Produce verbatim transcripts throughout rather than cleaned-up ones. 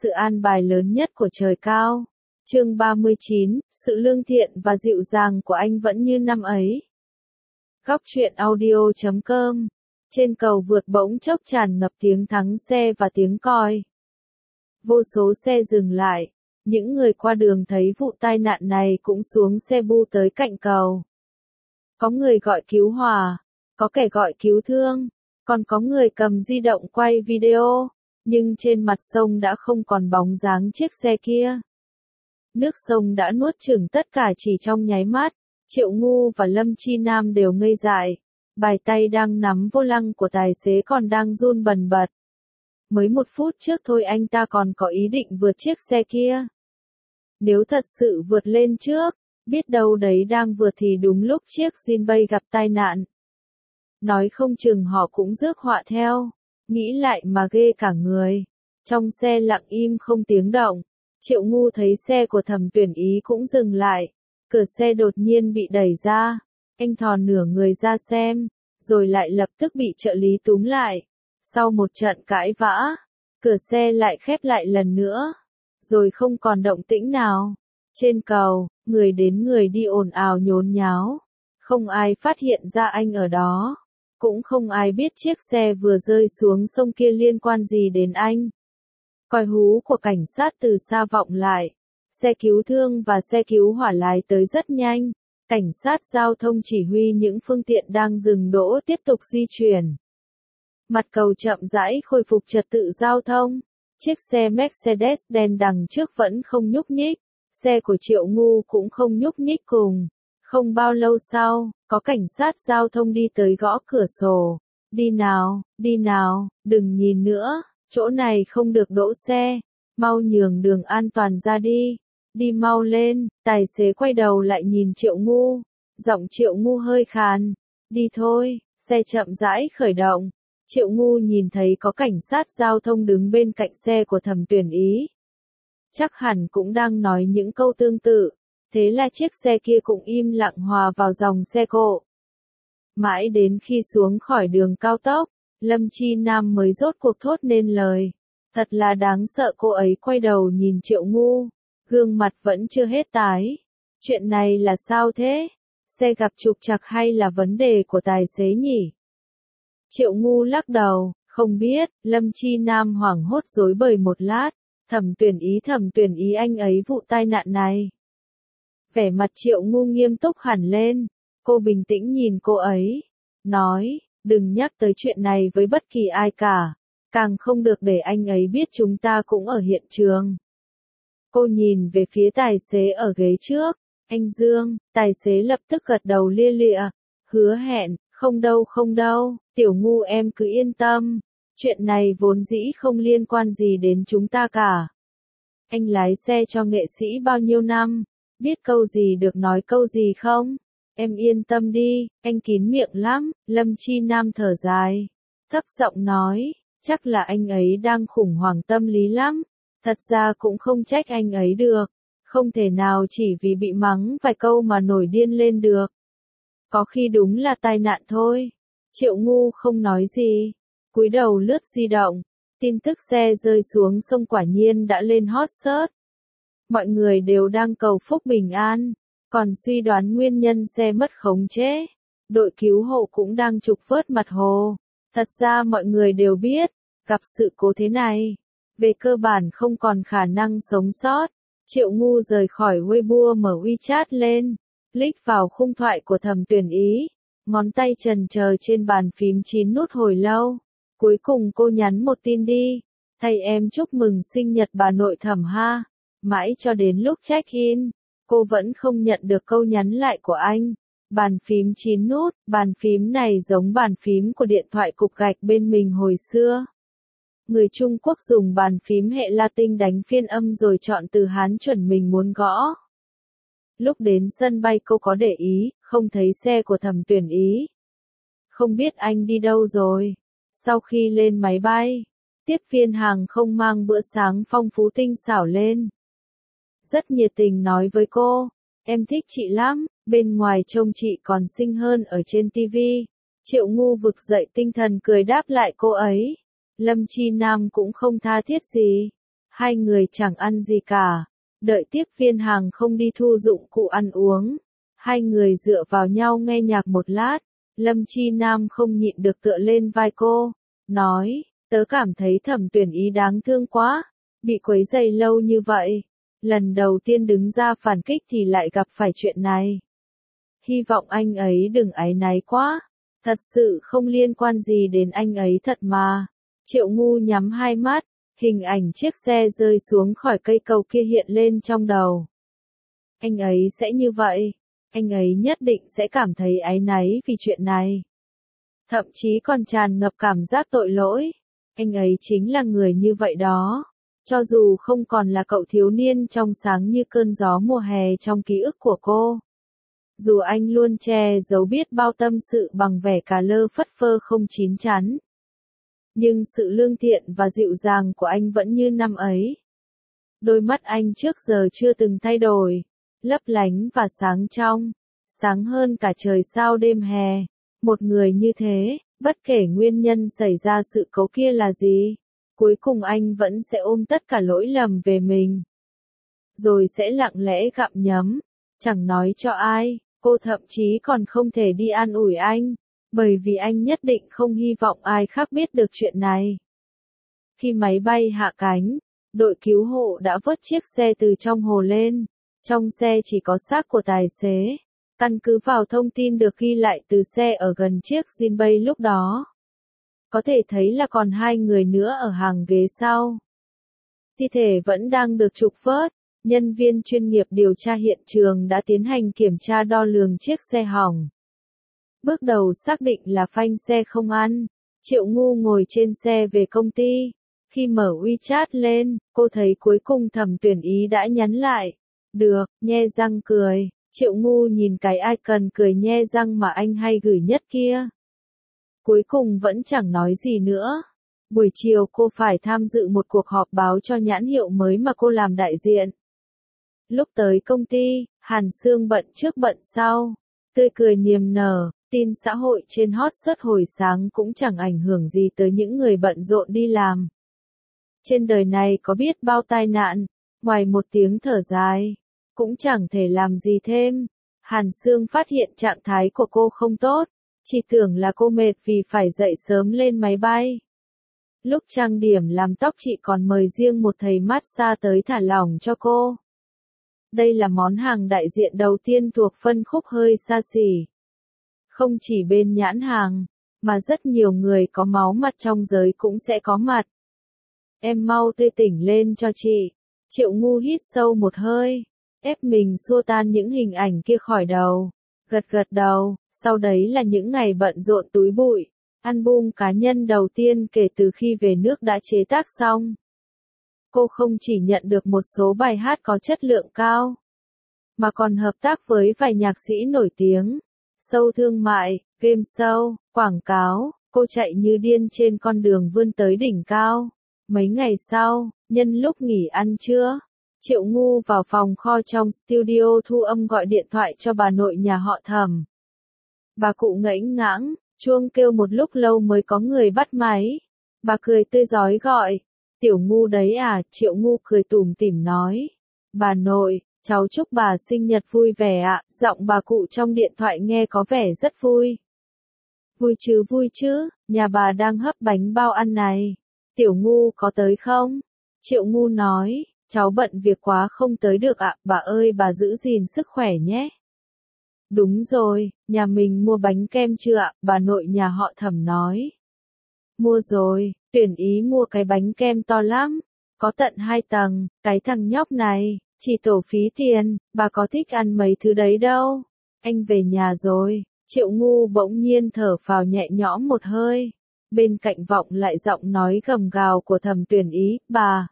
sự an bài lớn nhất của trời cao. Chương ba mươi chín, sự lương thiện và dịu dàng của anh vẫn như năm ấy. Góc truyện audio chấm com. Trên cầu vượt bỗng chốc tràn ngập tiếng thắng xe và tiếng còi. Vô số xe dừng lại. Những người qua đường thấy vụ tai nạn này cũng xuống xe bu tới cạnh cầu. Có người gọi cứu hỏa, có kẻ gọi cứu thương, còn có người cầm di động quay video, nhưng trên mặt sông đã không còn bóng dáng chiếc xe kia. Nước sông đã nuốt chửng tất cả chỉ trong nháy mắt. Triệu Ngu và Lâm Chi Nam đều ngây dại. Bài tay đang nắm vô lăng của tài xế còn đang run bần bật. Mới một phút trước thôi anh ta còn có ý định vượt chiếc xe kia. Nếu thật sự vượt lên trước, biết đâu đấy đang vượt thì đúng lúc chiếc Jinbei gặp tai nạn. Nói không chừng họ cũng rước họa theo. Nghĩ lại mà ghê cả người. Trong xe lặng im không tiếng động. Triệu Ngu thấy xe của Thẩm Tuyển Ý cũng dừng lại. Cửa xe đột nhiên bị đẩy ra. Anh thò nửa người ra xem, rồi lại lập tức bị trợ lý túm lại. Sau một trận cãi vã, cửa xe lại khép lại lần nữa. Rồi không còn động tĩnh nào. Trên cầu, người đến người đi ồn ào nhốn nháo. Không ai phát hiện ra anh ở đó. Cũng không ai biết chiếc xe vừa rơi xuống sông kia liên quan gì đến anh. Còi hú của cảnh sát từ xa vọng lại. Xe cứu thương và xe cứu hỏa lái tới rất nhanh. Cảnh sát giao thông chỉ huy những phương tiện đang dừng đỗ tiếp tục di chuyển. Mặt cầu chậm rãi khôi phục trật tự giao thông. Chiếc xe Mercedes đen đằng trước vẫn không nhúc nhích. Xe của Triệu Ngu cũng không nhúc nhích cùng. Không bao lâu sau, có cảnh sát giao thông đi tới gõ cửa sổ. Đi nào, đi nào, đừng nhìn nữa, chỗ này không được đỗ xe. Mau nhường đường an toàn ra đi. Đi mau lên, tài xế quay đầu lại nhìn Triệu Ngu. Giọng Triệu Ngu hơi khàn. Đi thôi, xe chậm rãi khởi động. Triệu Ngu nhìn thấy có cảnh sát giao thông đứng bên cạnh xe của Thẩm Tuyển Ý. Chắc hẳn cũng đang nói những câu tương tự. Thế là chiếc xe kia cũng im lặng hòa vào dòng xe cộ. Mãi đến khi xuống khỏi đường cao tốc, Lâm Chi Nam mới rốt cuộc thốt nên lời. Thật là đáng sợ. Cô ấy quay đầu nhìn Triệu Ngu. Gương mặt vẫn chưa hết tái. Chuyện này là sao thế? Xe gặp trục trặc hay là vấn đề của tài xế nhỉ? Triệu Ngu lắc đầu, không biết. Lâm Chi Nam hoảng hốt rối bời một lát. Thẩm Tuyển Ý Thẩm Tuyển Ý anh ấy vụ tai nạn này. Vẻ mặt Triệu Ngu nghiêm túc hẳn lên. Cô bình tĩnh nhìn cô ấy. Nói, đừng nhắc tới chuyện này với bất kỳ ai cả. Càng không được để anh ấy biết chúng ta cũng ở hiện trường. Cô nhìn về phía tài xế ở ghế trước. Anh Dương, tài xế lập tức gật đầu lia lịa. Hứa hẹn, không đâu không đâu, Tiểu Ngu em cứ yên tâm. Chuyện này vốn dĩ không liên quan gì đến chúng ta cả. Anh lái xe cho nghệ sĩ bao nhiêu năm, biết câu gì được nói câu gì không? Em yên tâm đi, anh kín miệng lắm. Lâm Chi Nam thở dài, thấp giọng nói, chắc là anh ấy đang khủng hoảng tâm lý lắm. Thật ra cũng không trách anh ấy được. Không thể nào chỉ vì bị mắng vài câu mà nổi điên lên được. Có khi đúng là tai nạn thôi. Triệu Ngu không nói gì. Cúi đầu lướt di động. Tin tức xe rơi xuống sông quả nhiên đã lên hot search. Mọi người đều đang cầu phúc bình an. Còn suy đoán nguyên nhân xe mất khống chế. Đội cứu hộ cũng đang trục vớt mặt hồ. Thật ra mọi người đều biết. Gặp sự cố thế này, về cơ bản không còn khả năng sống sót. Triệu Ngu rời khỏi Weibo mở WeChat lên. Click vào khung thoại của Thẩm Tuyển Ý. Ngón tay chần chờ trên bàn phím chín nút hồi lâu. Cuối cùng cô nhắn một tin đi. Thầy em chúc mừng sinh nhật bà nội Thẩm ha. Mãi cho đến lúc check-in, cô vẫn không nhận được câu nhắn lại của anh. Bàn phím chín nút, bàn phím này giống bàn phím của điện thoại cục gạch bên mình hồi xưa. Người Trung Quốc dùng bàn phím hệ Latin đánh phiên âm rồi chọn từ Hán chuẩn mình muốn gõ. Lúc đến sân bay cô có để ý, không thấy xe của Thẩm Tuyển Ý. Không biết anh đi đâu rồi. Sau khi lên máy bay, tiếp viên hàng không mang bữa sáng phong phú tinh xảo lên. Rất nhiệt tình nói với cô, em thích chị lắm, bên ngoài trông chị còn xinh hơn ở trên tivi. Triệu Ngu vực dậy tinh thần cười đáp lại cô ấy. Lâm Chi Nam cũng không tha thiết gì. Hai người chẳng ăn gì cả, đợi tiếp viên hàng không đi thu dụng cụ ăn uống. Hai người dựa vào nhau nghe nhạc một lát, Lâm Chi Nam không nhịn được tựa lên vai cô, nói, tớ cảm thấy Thẩm Tuyển Ý đáng thương quá, bị quấy rầy lâu như vậy. Lần đầu tiên đứng ra phản kích thì lại gặp phải chuyện này. Hy vọng anh ấy đừng áy náy quá, thật sự không liên quan gì đến anh ấy thật mà. Triệu Ngu nhắm hai mắt, hình ảnh chiếc xe rơi xuống khỏi cây cầu kia hiện lên trong đầu. Anh ấy sẽ như vậy, anh ấy nhất định sẽ cảm thấy áy náy vì chuyện này. Thậm chí còn tràn ngập cảm giác tội lỗi. Anh ấy chính là người như vậy đó. Cho dù không còn là cậu thiếu niên trong sáng như cơn gió mùa hè trong ký ức của cô. Dù anh luôn che giấu biết bao tâm sự bằng vẻ cà lơ phất phơ không chín chắn. Nhưng sự lương thiện và dịu dàng của anh vẫn như năm ấy. Đôi mắt anh trước giờ chưa từng thay đổi, lấp lánh và sáng trong, sáng hơn cả trời sao đêm hè. Một người như thế, bất kể nguyên nhân xảy ra sự cố kia là gì, cuối cùng anh vẫn sẽ ôm tất cả lỗi lầm về mình. Rồi sẽ lặng lẽ gặm nhấm, chẳng nói cho ai, cô thậm chí còn không thể đi an ủi anh, bởi vì anh nhất định không hy vọng ai khác biết được chuyện này. Khi máy bay hạ cánh, đội cứu hộ đã vớt chiếc xe từ trong hồ lên. Trong xe chỉ có xác của tài xế. Căn cứ vào thông tin được ghi lại từ xe ở gần chiếc Jinbei lúc đó, có thể thấy là còn hai người nữa ở hàng ghế sau. Thi thể vẫn đang được trục vớt. Nhân viên chuyên nghiệp điều tra hiện trường đã tiến hành kiểm tra đo lường chiếc xe hỏng. Bước đầu xác định là phanh xe không ăn. Triệu Ngu ngồi trên xe về công ty. Khi mở WeChat lên, cô thấy cuối cùng Thẩm Tuyển Ý đã nhắn lại. Được, nhe răng cười. Triệu Ngu nhìn cái icon cười nhe răng mà anh hay gửi nhất kia. Cuối cùng vẫn chẳng nói gì nữa. Buổi chiều cô phải tham dự một cuộc họp báo cho nhãn hiệu mới mà cô làm đại diện. Lúc tới công ty, Hàn Sương bận trước bận sau, tươi cười niềm nở, tin xã hội trên hot search hồi sáng cũng chẳng ảnh hưởng gì tới những người bận rộn đi làm. Trên đời này có biết bao tai nạn, ngoài một tiếng thở dài, cũng chẳng thể làm gì thêm. Hàn Sương phát hiện trạng thái của cô không tốt, chỉ tưởng là cô mệt vì phải dậy sớm lên máy bay. Lúc trang điểm làm tóc chị còn mời riêng một thầy massage tới thả lỏng cho cô. Đây là món hàng đại diện đầu tiên thuộc phân khúc hơi xa xỉ. Không chỉ bên nhãn hàng, mà rất nhiều người có máu mặt trong giới cũng sẽ có mặt. Em mau tươi tỉnh lên cho chị. Triệu Ngu hít sâu một hơi, ép mình xua tan những hình ảnh kia khỏi đầu. Gật gật đầu, sau đấy là những ngày bận rộn túi bụi. Album cá nhân đầu tiên kể từ khi về nước đã chế tác xong. Cô không chỉ nhận được một số bài hát có chất lượng cao, mà còn hợp tác với vài nhạc sĩ nổi tiếng. Show thương mại, game show, quảng cáo, cô chạy như điên trên con đường vươn tới đỉnh cao. Mấy ngày sau, nhân lúc nghỉ ăn trưa, Triệu Ngu vào phòng kho trong studio thu âm gọi điện thoại cho bà nội nhà họ Thẩm. Bà cụ ngẫnh ngãng, chuông kêu một lúc lâu mới có người bắt máy. Bà cười tươi rói gọi, Tiểu Ngu đấy à? Triệu Ngu cười tủm tỉm nói, bà nội, cháu chúc bà sinh nhật vui vẻ ạ. Giọng bà cụ trong điện thoại nghe có vẻ rất vui. Vui chứ vui chứ, nhà bà đang hấp bánh bao ăn này. Tiểu Ngu có tới không? Triệu Ngu nói, cháu bận việc quá không tới được ạ. Bà ơi bà giữ gìn sức khỏe nhé. Đúng rồi, nhà mình mua bánh kem chưa ạ? Bà nội nhà họ Thẩm nói. Mua rồi, Tuyển Ý mua cái bánh kem to lắm, có tận hai tầng. Cái thằng nhóc này, chỉ tổ phí tiền, bà có thích ăn mấy thứ đấy đâu. Anh về nhà rồi. Triệu Ngu bỗng nhiên thở phào nhẹ nhõm một hơi. Bên cạnh vọng lại giọng nói gầm gào của Thẩm Tuyển Ý, bà.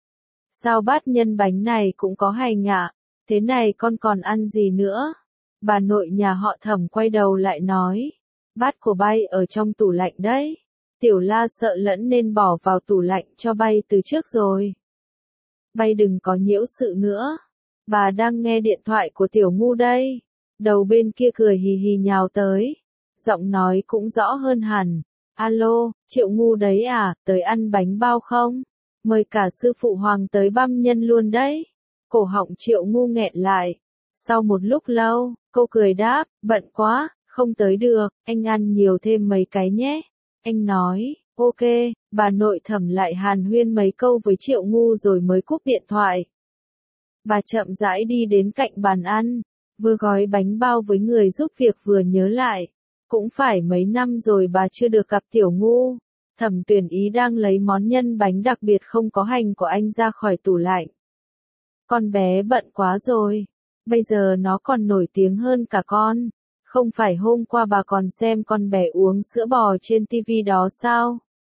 Sao bát nhân bánh này cũng có hành ạ? Thế này con còn ăn gì nữa? Bà nội nhà họ Thẩm quay đầu lại nói. Bát của bay ở trong tủ lạnh đấy. Tiểu La sợ lẫn nên bỏ vào tủ lạnh cho bay từ trước rồi. Bay đừng có nhiễu sự nữa. Bà đang nghe điện thoại của Tiểu Ngu đây. Đầu bên kia cười hì hì nhào tới. Giọng nói cũng rõ hơn hẳn. Alo, Triệu Ngu đấy à, tới ăn bánh bao không? Mời cả sư phụ Hoàng tới băm nhân luôn đấy. Cổ họng Triệu Ngu nghẹn lại. Sau một lúc lâu, cô cười đáp, bận quá, không tới được, anh ăn nhiều thêm mấy cái nhé. Anh nói, ok, bà nội Thẩm lại hàn huyên mấy câu với Triệu Ngu rồi mới cúp điện thoại. Bà chậm rãi đi đến cạnh bàn ăn, vừa gói bánh bao với người giúp việc vừa nhớ lại. Cũng phải mấy năm rồi bà chưa được gặp Tiểu Ngu. Thẩm Tuyển Ý đang lấy món nhân bánh đặc biệt không có hành của anh ra khỏi tủ lạnh. Con bé bận quá rồi. Bây giờ nó còn nổi tiếng hơn cả con. Không phải hôm qua bà còn xem con bé uống sữa bò trên tivi đó sao?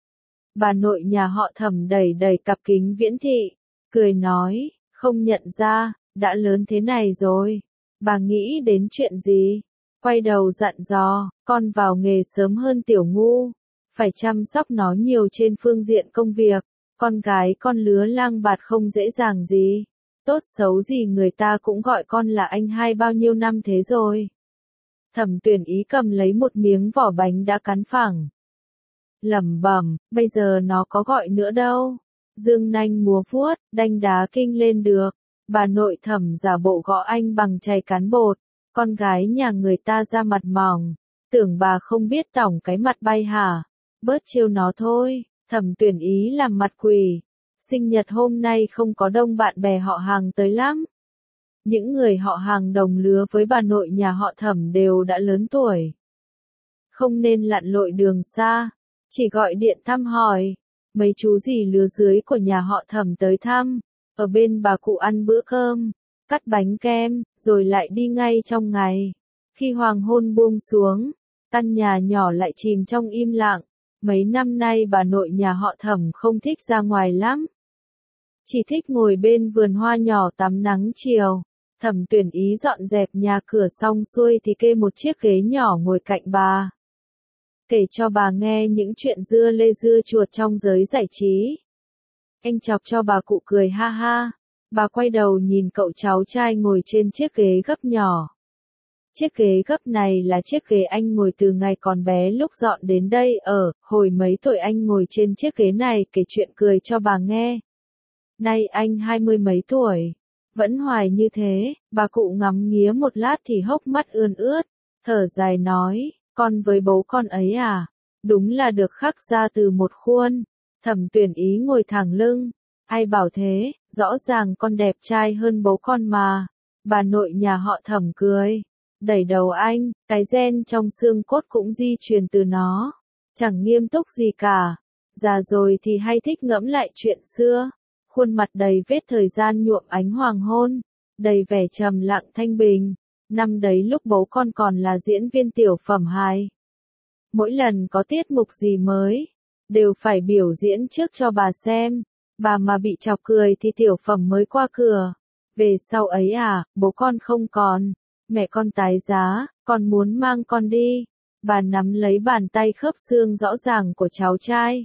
Bà nội nhà họ Thẩm đẩy đẩy cặp kính viễn thị, cười nói, không nhận ra, đã lớn thế này rồi. Bà nghĩ đến chuyện gì? Quay đầu dặn dò, con vào nghề sớm hơn Tiểu Ngu. Phải chăm sóc nó nhiều trên phương diện công việc. Con gái con lứa lang bạt không dễ dàng gì. Tốt xấu gì người ta cũng gọi con là anh hai bao nhiêu năm thế rồi. Thẩm Tuyển Ý cầm lấy một miếng vỏ bánh đã cắn phẳng. Lẩm bẩm, bây giờ nó có gọi nữa đâu. Dương nanh múa vuốt, đanh đá kinh lên được. Bà nội Thẩm giả bộ gõ anh bằng chày cán bột. Con gái nhà người ta ra mặt mỏng. Tưởng bà không biết tỏng cái mặt bay hả? Bớt trêu nó thôi. Thẩm Tuyển Ý làm mặt quỷ. Sinh nhật hôm nay không có đông bạn bè họ Hàng tới lắm. Những người họ Hàng đồng lứa với bà nội nhà họ Thẩm đều đã lớn tuổi. Không nên lặn lội đường xa, chỉ gọi điện thăm hỏi. Mấy chú dì lứa dưới của nhà họ Thẩm tới thăm, ở bên bà cụ ăn bữa cơm, cắt bánh kem, rồi lại đi ngay trong ngày. Khi hoàng hôn buông xuống, căn nhà nhỏ lại chìm trong im lặng. Mấy năm nay bà nội nhà họ Thẩm không thích ra ngoài lắm. Chỉ thích ngồi bên vườn hoa nhỏ tắm nắng chiều. Thẩm Tuyển Ý dọn dẹp nhà cửa xong xuôi thì kê một chiếc ghế nhỏ ngồi cạnh bà. Kể cho bà nghe những chuyện dưa lê dưa chuột trong giới giải trí. Anh chọc cho bà cụ cười ha ha. Bà quay đầu nhìn cậu cháu trai ngồi trên chiếc ghế gấp nhỏ. Chiếc ghế gấp này là chiếc ghế anh ngồi từ ngày còn bé lúc dọn đến đây ở, hồi mấy tuổi anh ngồi trên chiếc ghế này kể chuyện cười cho bà nghe. Nay anh hai mươi mấy tuổi, vẫn hoài như thế, bà cụ ngắm nghía một lát thì hốc mắt ươn ướt, thở dài nói, con với bố con ấy à, đúng là được khắc ra từ một khuôn. Thẩm Tuyển Ý ngồi thẳng lưng, ai bảo thế, rõ ràng con đẹp trai hơn bố con mà. Bà nội nhà họ Thẩm cười, đẩy đầu anh, cái gen trong xương cốt cũng di truyền từ nó, chẳng nghiêm túc gì cả, già rồi thì hay thích ngẫm lại chuyện xưa. Khuôn mặt đầy vết thời gian nhuộm ánh hoàng hôn, đầy vẻ trầm lặng thanh bình. Năm đấy lúc bố con còn là diễn viên tiểu phẩm hài. Mỗi lần có tiết mục gì mới, đều phải biểu diễn trước cho bà xem. Bà mà bị chọc cười thì tiểu phẩm mới qua cửa. Về sau ấy à, bố con không còn, mẹ con tái giá, con muốn mang con đi. Bà nắm lấy bàn tay khớp xương rõ ràng của cháu trai.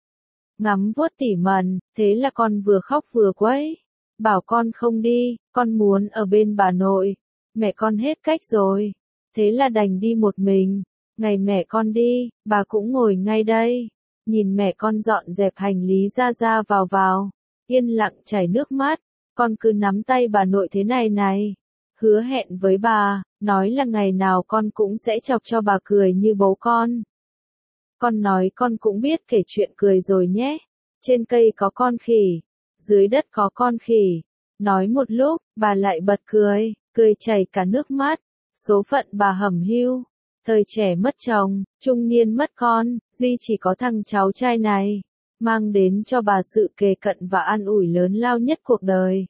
Ngắm vuốt tỉ mẩn, thế là con vừa khóc vừa quấy. Bảo con không đi, con muốn ở bên bà nội. Mẹ con hết cách rồi. Thế là đành đi một mình. Ngày mẹ con đi, bà cũng ngồi ngay đây. Nhìn mẹ con dọn dẹp hành lý ra ra vào vào. Yên lặng chảy nước mắt. Con cứ nắm tay bà nội thế này này. Hứa hẹn với bà, nói là ngày nào con cũng sẽ chọc cho bà cười như bố con. Con nói con cũng biết kể chuyện cười rồi nhé. Trên cây có con khỉ, dưới đất có con khỉ. Nói một lúc, bà lại bật cười, cười chảy cả nước mắt. Số phận bà hẩm hiu. Thời trẻ mất chồng, trung niên mất con, duy chỉ có thằng cháu trai này. Mang đến cho bà sự kề cận và an ủi lớn lao nhất cuộc đời.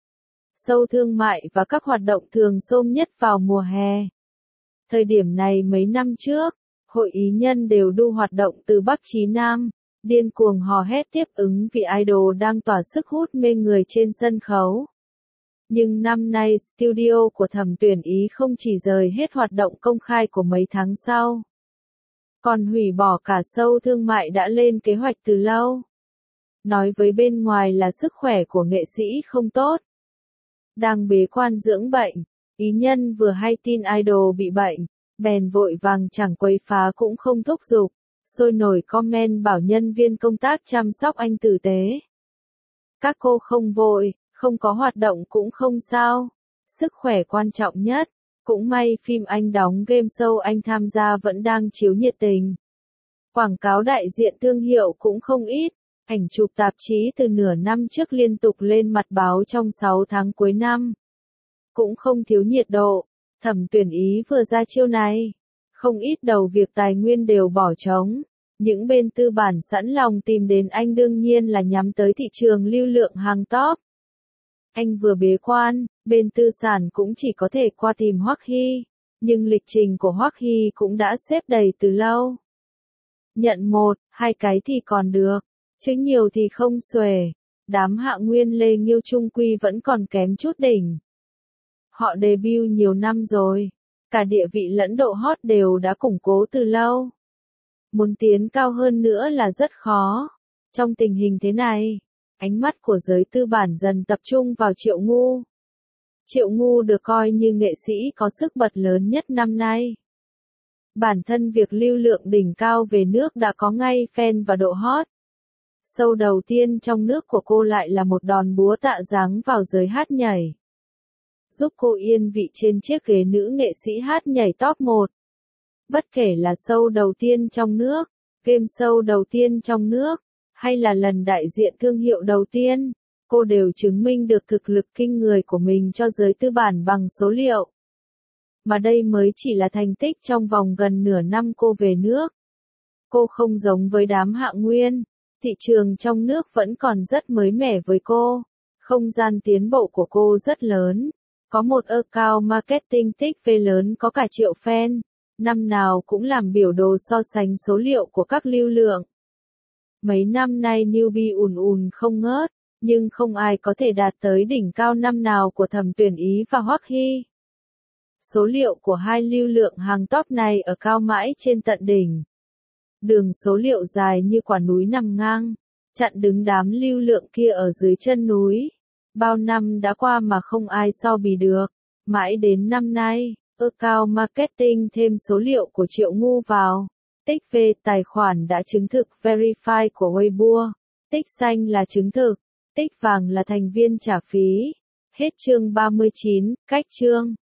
Sâu thương mại và các hoạt động thường xôm nhất vào mùa hè. Thời điểm này mấy năm trước, hội ý nhân đều đu hoạt động từ Bắc chí Nam, điên cuồng hò hét tiếp ứng vì idol đang tỏa sức hút mê người trên sân khấu. Nhưng năm nay studio của Thẩm Tuyển Ý không chỉ rời hết hoạt động công khai của mấy tháng sau, còn hủy bỏ cả show thương mại đã lên kế hoạch từ lâu. Nói với bên ngoài là sức khỏe của nghệ sĩ không tốt. Đang bế quan dưỡng bệnh, ý nhân vừa hay tin idol bị bệnh, bèn vội vàng chẳng quấy phá cũng không thúc giục, sôi nổi comment bảo nhân viên công tác chăm sóc anh tử tế. Các cô không vội, không có hoạt động cũng không sao. Sức khỏe quan trọng nhất. Cũng may phim anh đóng game show anh tham gia vẫn đang chiếu nhiệt tình. Quảng cáo đại diện thương hiệu cũng không ít. Ảnh chụp tạp chí từ nửa năm trước liên tục lên mặt báo trong sáu tháng cuối năm. Cũng không thiếu nhiệt độ. Thẩm Tuyển Ý vừa ra chiêu này. Không ít đầu việc tài nguyên đều bỏ trống. Những bên tư bản sẵn lòng tìm đến anh đương nhiên là nhắm tới thị trường lưu lượng hàng top. Anh vừa bế quan, bên tư sản cũng chỉ có thể qua tìm Hoắc Hy, nhưng lịch trình của Hoắc Hy cũng đã xếp đầy từ lâu. Nhận một, hai cái thì còn được, chứ nhiều thì không xuể. Đám Hạ Nguyên Lê Nghiêu trung quy vẫn còn kém chút đỉnh. Họ debut nhiều năm rồi, cả địa vị lẫn độ hot đều đã củng cố từ lâu. Muốn tiến cao hơn nữa là rất khó. Trong tình hình thế này, ánh mắt của giới tư bản dần tập trung vào Triệu Ngu. Triệu Ngu được coi như nghệ sĩ có sức bật lớn nhất năm nay. Bản thân việc lưu lượng đỉnh cao về nước đã có ngay fan và độ hot. Show đầu tiên trong nước của cô lại là một đòn búa tạ giáng vào giới hát nhảy. Giúp cô yên vị trên chiếc ghế nữ nghệ sĩ hát nhảy top một. Bất kể là show đầu tiên trong nước, game show đầu tiên trong nước, hay là lần đại diện thương hiệu đầu tiên, cô đều chứng minh được thực lực kinh người của mình cho giới tư bản bằng số liệu. Mà đây mới chỉ là thành tích trong vòng gần nửa năm cô về nước. Cô không giống với đám Hạ Nguyên, thị trường trong nước vẫn còn rất mới mẻ với cô. Không gian tiến bộ của cô rất lớn. Có một account marketing tích phê lớn có cả triệu fan. Năm nào cũng làm biểu đồ so sánh số liệu của các lưu lượng. Mấy năm nay newbie ùn ùn không ngớt, nhưng không ai có thể đạt tới đỉnh cao năm nào của Thẩm Tuyển Ý và Hoắc Hy. Số liệu của hai lưu lượng hàng top này ở cao mãi trên tận đỉnh. Đường số liệu dài như quả núi nằm ngang, chặn đứng đám lưu lượng kia ở dưới chân núi. Bao năm đã qua mà không ai so bì được, mãi đến năm nay. Account marketing thêm số liệu của Triệu Ngu vào. Tích về tài khoản đã chứng thực verify của Weibo. Tích xanh là chứng thực. Tích vàng là thành viên trả phí. Hết chương ba mươi chín, cách chương.